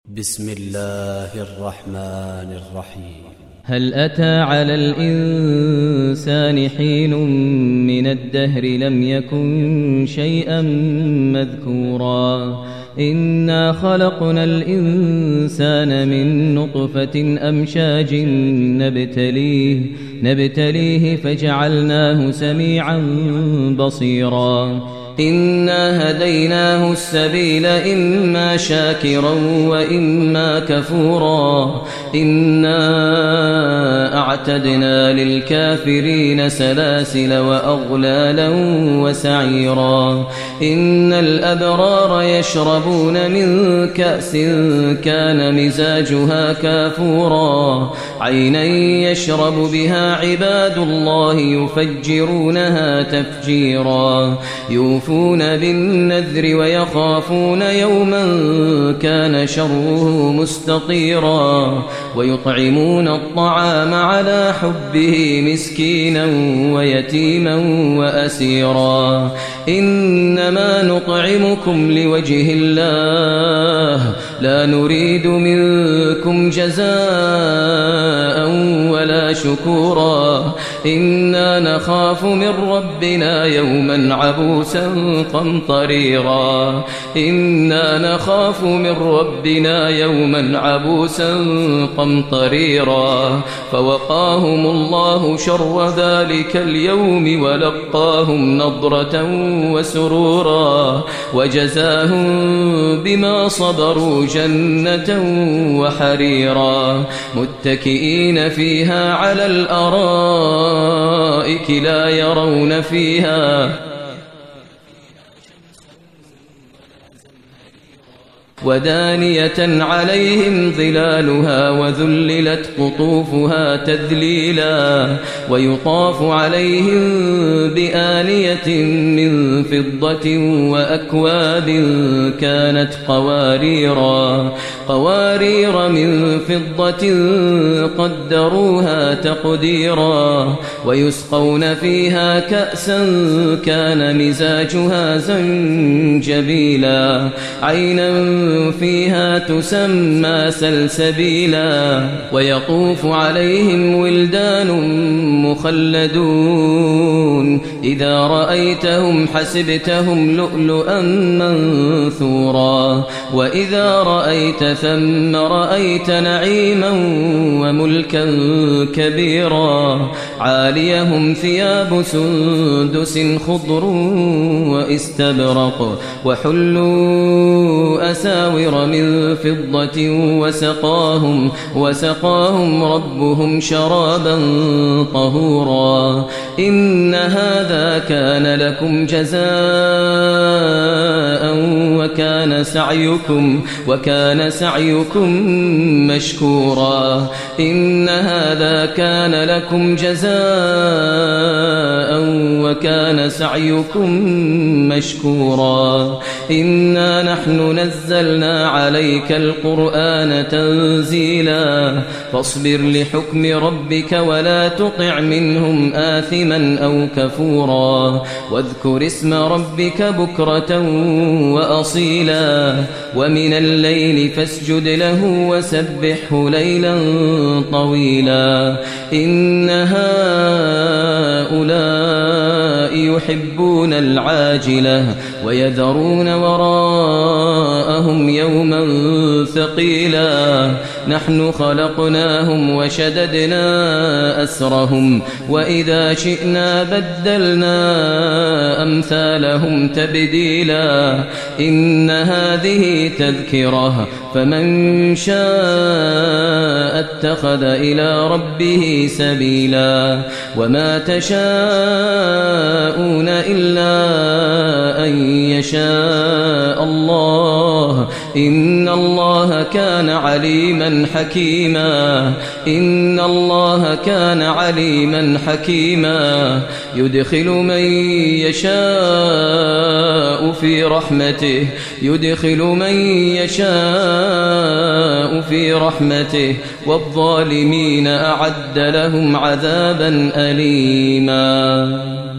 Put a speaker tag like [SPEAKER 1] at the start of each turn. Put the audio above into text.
[SPEAKER 1] بسم الله الرحمن الرحيم.
[SPEAKER 2] هل أتى على الإنسان حين من الدهر لم يكن شيئا مذكورا إنا خلقنا الإنسان من نطفة أمشاج نبتليه فجعلناه سميعا بصيرا إنا هديناه السبيل إما شاكرا وإما كفورا إنا أعتدنا للكافرين سلاسل وأغلالا وسعيرا إن الأبرار يشربون من كأس كان مزاجها كافورا عينا يشرب بها عباد الله يفجرونها تفجيرا يوفون بالنذر ويخافون يوما كان شره مستطيرا ويطعمون الطعام على حبه مسكينا ويتيما وأسيرا إنما نطعمكم لوجه الله لا نريد منكم جزاء ولا شكورا إنا نخاف من ربنا يوما عبوسا قمطريرا إنا نخاف من ربنا يوما عبوسا قمطريرا فوقاهم الله شر ذلك اليوم ولقاهم نضرة وسرورا وجزاهم بما صبروا جنة وحريرا متكئين فيها على الأرائك لا يرون فيها ودانية عليهم ظلالها وذللت قطوفها تذليلا ويطاف عليهم بآنية من فضة وأكواب كانت قوارير من فضة قدروها تقديرا ويسقون فيها كأسا كان مزاجها زنجبيلا عينا فيها تسمى سلسبيلا ويطوف عليهم ولدان مخلدون إذا رأيتهم حسبتهم لؤلؤا منثورا وإذا رأيت ثم رأيت نعيما وملكا كبيرا عاليهم ثياب سندس خضر واستبرق وحلوا أساور من فضة وسقاهم ربهم شرابا طهورا إن هذا كان لكم جزاء وكان سعيكم مشكورا إن هذا كان لكم جزاء وكان سعيكم مشكورا إنا نحن نزلنا عليك القرآن تنزيلا فاصبر لحكم ربك ولا تطع منهم آثما أو كفورا واذكر اسم ربك بكرة وأصيلا ومن الليل فاسجد له وسبحه ليلا طويلا إن هؤلاء يحبون العاجلة ويذرون وراءهم يوما ثقيلا نحن خلقناهم وشددنا أسرهم وإذا شئنا بدلنا أمثالهم تبديلا إن هذه تذكرة فمن شاء اتخذ إلى ربه سبيلا وما تشاءون إلا أن يشاء الله إن الله كان عليما حكيما يدخل من يشاء في رحمته والظالمين أعد لهم عذابا أليما.